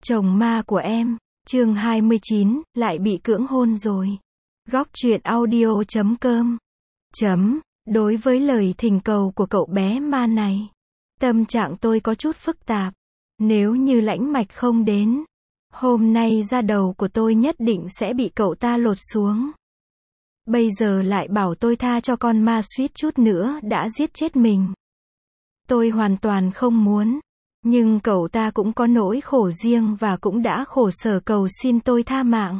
Chồng ma của em, chương 29, lại bị cưỡng hôn rồi. Góc truyện audio.com. Đối với lời thỉnh cầu của cậu bé ma này, tâm trạng tôi có chút phức tạp. Nếu như Lãnh Mạch không đến, hôm nay da đầu của tôi nhất định sẽ bị cậu ta lột xuống. Bây giờ lại bảo tôi tha cho con ma suýt chút nữa đã giết chết mình. Tôi hoàn toàn không muốn. Nhưng cậu ta cũng có nỗi khổ riêng và cũng đã khổ sở cầu xin tôi tha mạng.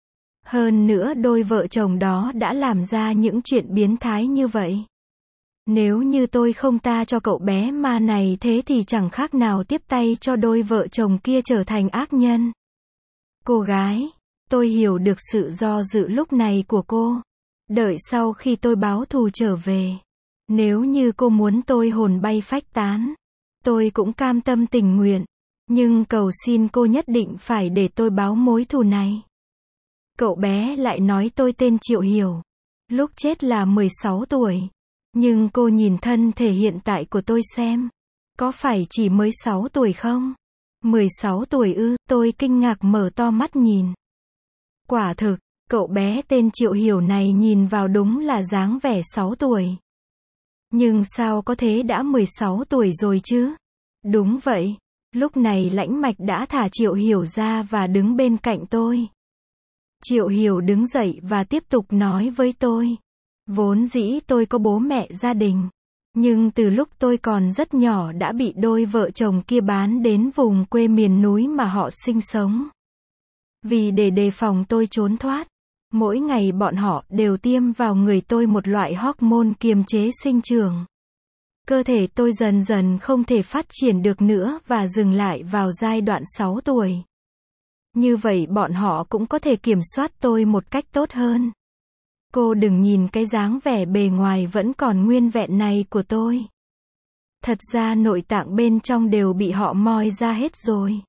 Hơn nữa đôi vợ chồng đó đã làm ra những chuyện biến thái như vậy. Nếu như tôi không tha cho cậu bé ma này thế thì chẳng khác nào tiếp tay cho đôi vợ chồng kia trở thành ác nhân. Cô gái, tôi hiểu được sự do dự lúc này của cô. Đợi sau khi tôi báo thù trở về, nếu như cô muốn tôi hồn bay phách tán, tôi cũng cam tâm tình nguyện, nhưng cầu xin cô nhất định phải để tôi báo mối thù này. Cậu bé lại nói tôi tên Triệu Hiểu. Lúc chết là 16 tuổi. Nhưng cô nhìn thân thể hiện tại của tôi xem. Có phải chỉ mới 6 tuổi không? 16 tuổi ư? Tôi kinh ngạc mở to mắt nhìn. Quả thực, cậu bé tên Triệu Hiểu này nhìn vào đúng là dáng vẻ 6 tuổi. Nhưng sao có thế đã 16 tuổi rồi chứ? Đúng vậy. Lúc này Lãnh Mạch đã thả Triệu Hiểu ra và đứng bên cạnh tôi. Triệu Hiểu đứng dậy và tiếp tục nói với tôi. Vốn dĩ tôi có bố mẹ gia đình. Nhưng từ lúc tôi còn rất nhỏ đã bị đôi vợ chồng kia bán đến vùng quê miền núi mà họ sinh sống. Vì để đề phòng tôi trốn thoát, mỗi ngày bọn họ đều tiêm vào người tôi một loại hormone kiềm chế sinh trưởng. Cơ thể tôi dần dần không thể phát triển được nữa và dừng lại vào giai đoạn 6 tuổi. Như vậy bọn họ cũng có thể kiểm soát tôi một cách tốt hơn. Cô đừng nhìn cái dáng vẻ bề ngoài vẫn còn nguyên vẹn này của tôi. Thật ra nội tạng bên trong đều bị họ moi ra hết rồi.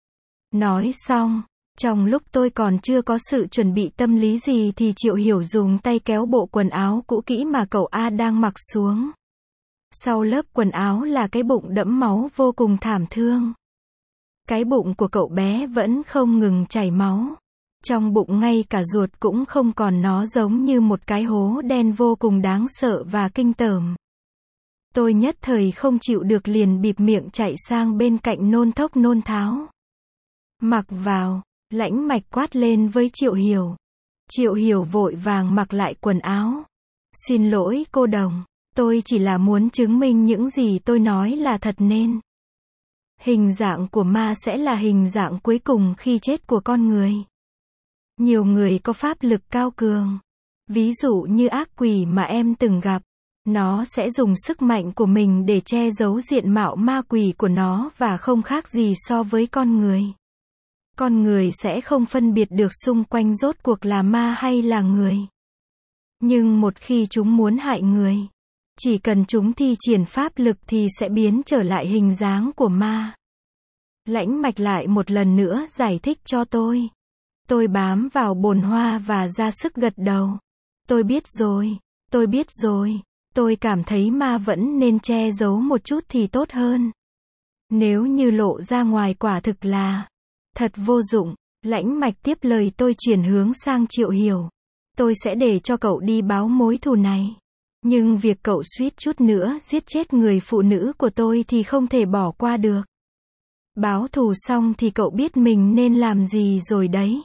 Nói xong, trong lúc tôi còn chưa có sự chuẩn bị tâm lý gì thì Triệu Hiểu dùng tay kéo bộ quần áo cũ kỹ mà cậu A đang mặc xuống. Sau lớp quần áo là cái bụng đẫm máu vô cùng thảm thương. Cái bụng của cậu bé vẫn không ngừng chảy máu. Trong bụng ngay cả ruột cũng không còn, nó giống như một cái hố đen vô cùng đáng sợ và kinh tởm. Tôi nhất thời không chịu được liền bịt miệng chạy sang bên cạnh nôn thốc nôn tháo. Mặc vào, Lãnh Mạch quát lên với Triệu Hiểu. Triệu Hiểu vội vàng mặc lại quần áo. Xin lỗi cô đồng, tôi chỉ là muốn chứng minh những gì tôi nói là thật nên. Hình dạng của ma sẽ là hình dạng cuối cùng khi chết của con người. Nhiều người có pháp lực cao cường. Ví dụ như ác quỷ mà em từng gặp. Nó sẽ dùng sức mạnh của mình để che giấu diện mạo ma quỷ của nó và không khác gì so với con người. Con người sẽ không phân biệt được xung quanh rốt cuộc là ma hay là người. Nhưng một khi chúng muốn hại người, chỉ cần chúng thi triển pháp lực thì sẽ biến trở lại hình dáng của ma. Lãnh Mạch lại một lần nữa giải thích cho tôi. Tôi bám vào bồn hoa và ra sức gật đầu. Tôi biết rồi, tôi biết rồi. Tôi cảm thấy ma vẫn nên che giấu một chút thì tốt hơn. Nếu như lộ ra ngoài quả thực là thật vô dụng. Lãnh Mạch tiếp lời tôi chuyển hướng sang Triệu Hiểu. Tôi sẽ để cho cậu đi báo mối thù này. Nhưng việc cậu suýt chút nữa giết chết người phụ nữ của tôi thì không thể bỏ qua được. Báo thù xong thì cậu biết mình nên làm gì rồi đấy.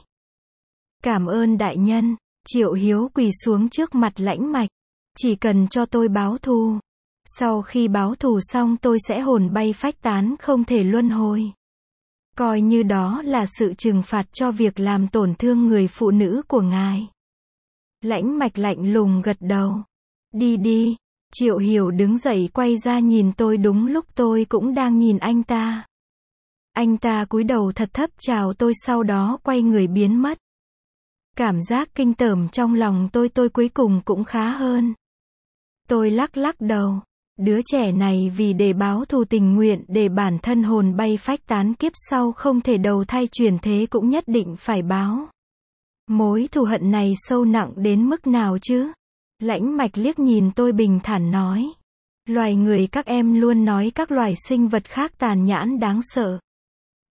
Cảm ơn đại nhân. Triệu Hiếu quỳ xuống trước mặt Lãnh Mạch. Chỉ cần cho tôi báo thù. Sau khi báo thù xong tôi sẽ hồn bay phách tán không thể luân hồi. Coi như đó là sự trừng phạt cho việc làm tổn thương người phụ nữ của ngài. Lãnh Mạch lạnh lùng gật đầu. Đi đi. Triệu Hiểu đứng dậy quay ra nhìn tôi đúng lúc tôi cũng đang nhìn anh ta. Anh ta cúi đầu thật thấp chào tôi sau đó quay người biến mất. Cảm giác kinh tởm trong lòng tôi cuối cùng cũng khá hơn. Tôi lắc lắc đầu. Đứa trẻ này vì để báo thù tình nguyện để bản thân hồn bay phách tán kiếp sau không thể đầu thai chuyển thế cũng nhất định phải báo. Mối thù hận này sâu nặng đến mức nào chứ? Lãnh Mạch liếc nhìn tôi bình thản nói. Loài người các em luôn nói các loài sinh vật khác tàn nhẫn đáng sợ.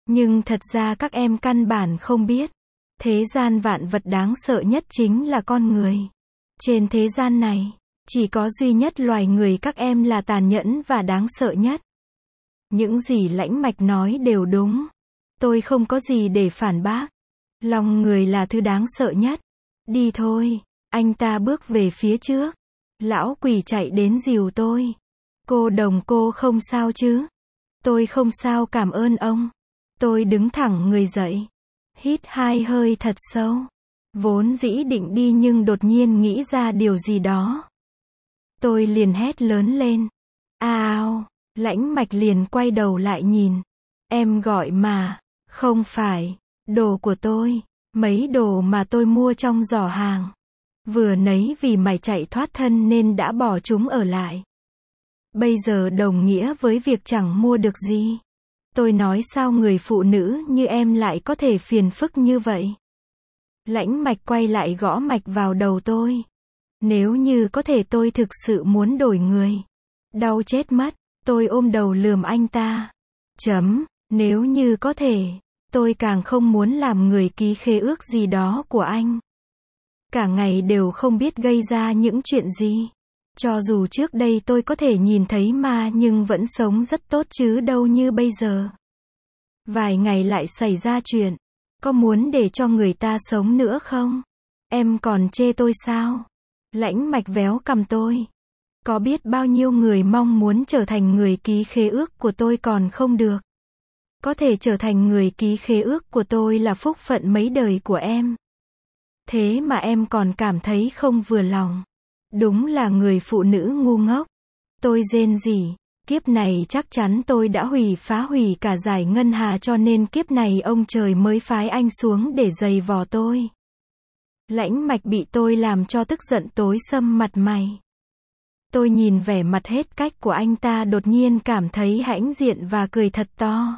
Nhưng thật ra các em căn bản không biết. Thế gian vạn vật đáng sợ nhất chính là con người. Trên thế gian này, chỉ có duy nhất loài người các em là tàn nhẫn và đáng sợ nhất. Những gì Lãnh Mạch nói đều đúng. Tôi không có gì để phản bác. Lòng người là thứ đáng sợ nhất. Đi thôi. Anh ta bước về phía trước. Lão quỷ chạy đến dìu tôi. Cô Đồng, cô không sao chứ? Tôi không sao, cảm ơn ông. Tôi đứng thẳng người dậy. Hít 2 hơi thật sâu. Vốn dĩ định đi nhưng đột nhiên nghĩ ra điều gì đó. Tôi liền hét lớn lên. Ao! Lãnh Mạch liền quay đầu lại nhìn. Em gọi mà. Không phải. Đồ của tôi. Mấy đồ mà tôi mua trong giỏ hàng. Vừa nấy vì mày chạy thoát thân nên đã bỏ chúng ở lại. Bây giờ đồng nghĩa với việc chẳng mua được gì. Tôi nói sao người phụ nữ như em lại có thể phiền phức như vậy? Lãnh Mạch quay lại gõ mạch vào đầu tôi. Nếu như có thể tôi thực sự muốn đổi người. Đau chết mất. Tôi ôm đầu lườm anh ta. Nếu như có thể, tôi càng không muốn làm người ký khế ước gì đó của anh. Cả ngày đều không biết gây ra những chuyện gì. Cho dù trước đây tôi có thể nhìn thấy ma nhưng vẫn sống rất tốt chứ đâu như bây giờ. Vài ngày lại xảy ra chuyện. Có muốn để cho người ta sống nữa không? Em còn chê tôi sao? Lãnh Mạch véo cằm tôi. Có biết bao nhiêu người mong muốn trở thành người ký khế ước của tôi còn không được. Có thể trở thành người ký khế ước của tôi là phúc phận mấy đời của em. Thế mà em còn cảm thấy không vừa lòng. Đúng là người phụ nữ ngu ngốc. Tôi rên rỉ. Kiếp này chắc chắn tôi đã phá hủy cả giải ngân hà cho nên kiếp này ông trời mới phái anh xuống để giày vò tôi. Lãnh Mạch bị tôi làm cho tức giận tối sầm mặt mày. Tôi nhìn vẻ mặt hết cách của anh ta đột nhiên cảm thấy hãnh diện và cười thật to.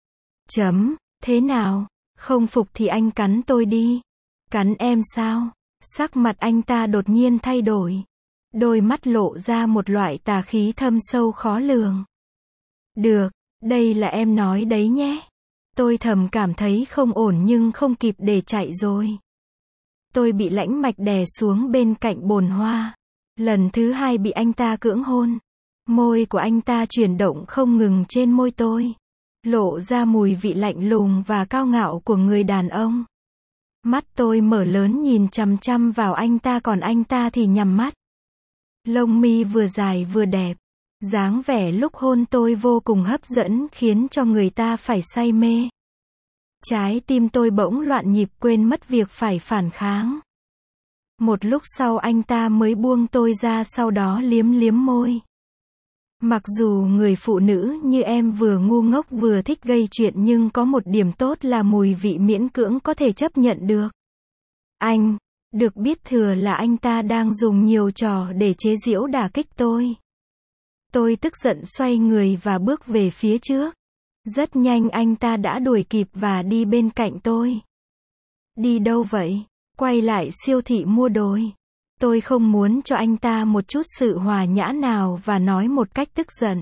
Thế nào? Không phục thì anh cắn tôi đi. Cắn em sao? Sắc mặt anh ta đột nhiên thay đổi. Đôi mắt lộ ra một loại tà khí thâm sâu khó lường. Được, đây là em nói đấy nhé. Tôi thầm cảm thấy không ổn nhưng không kịp để chạy rồi. Tôi bị Lãnh Mạch đè xuống bên cạnh bồn hoa. Lần thứ 2 bị anh ta cưỡng hôn. Môi của anh ta chuyển động không ngừng trên môi tôi. Lộ ra mùi vị lạnh lùng và cao ngạo của người đàn ông. Mắt tôi mở lớn nhìn chằm chằm vào anh ta còn anh ta thì nhắm mắt. Lông mi vừa dài vừa đẹp. Dáng vẻ lúc hôn tôi vô cùng hấp dẫn khiến cho người ta phải say mê. Trái tim tôi bỗng loạn nhịp quên mất việc phải phản kháng. Một lúc sau anh ta mới buông tôi ra sau đó liếm liếm môi. Mặc dù người phụ nữ như em vừa ngu ngốc vừa thích gây chuyện nhưng có một điểm tốt là mùi vị miễn cưỡng có thể chấp nhận được. Anh, được biết thừa là anh ta đang dùng nhiều trò để chế giễu đả kích tôi. Tôi tức giận xoay người và bước về phía trước. Rất nhanh anh ta đã đuổi kịp và đi bên cạnh tôi. Đi đâu vậy? Quay lại siêu thị mua đồ. Tôi không muốn cho anh ta một chút sự hòa nhã nào và nói một cách tức giận.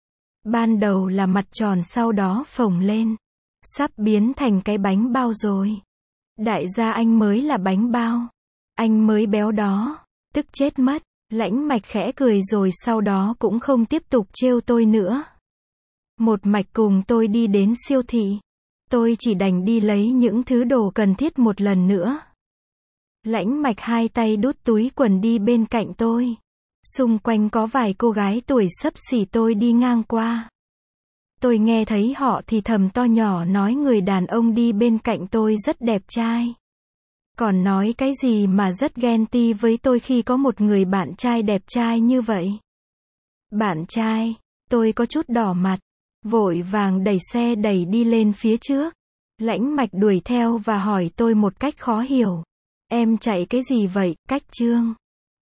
Ban đầu là mặt tròn sau đó phồng lên. Sắp biến thành cái bánh bao rồi. Đại gia anh mới là bánh bao. Anh mới béo đó. Tức chết mất. Lãnh Mạch khẽ cười rồi sau đó cũng không tiếp tục trêu tôi nữa. Một mạch cùng tôi đi đến siêu thị. Tôi chỉ đành đi lấy những thứ đồ cần thiết một lần nữa. Lãnh Mạch 2 tay đút túi quần đi bên cạnh tôi. Xung quanh có vài cô gái tuổi xấp xỉ tôi đi ngang qua. Tôi nghe thấy họ thì thầm to nhỏ nói người đàn ông đi bên cạnh tôi rất đẹp trai. Còn nói cái gì mà rất ghen tị với tôi khi có một người bạn trai đẹp trai như vậy. Bạn trai, tôi có chút đỏ mặt. Vội vàng đẩy xe đẩy đi lên phía trước. Lãnh Mạch đuổi theo và hỏi tôi một cách khó hiểu. Em chạy cái gì vậy, Cách Trương?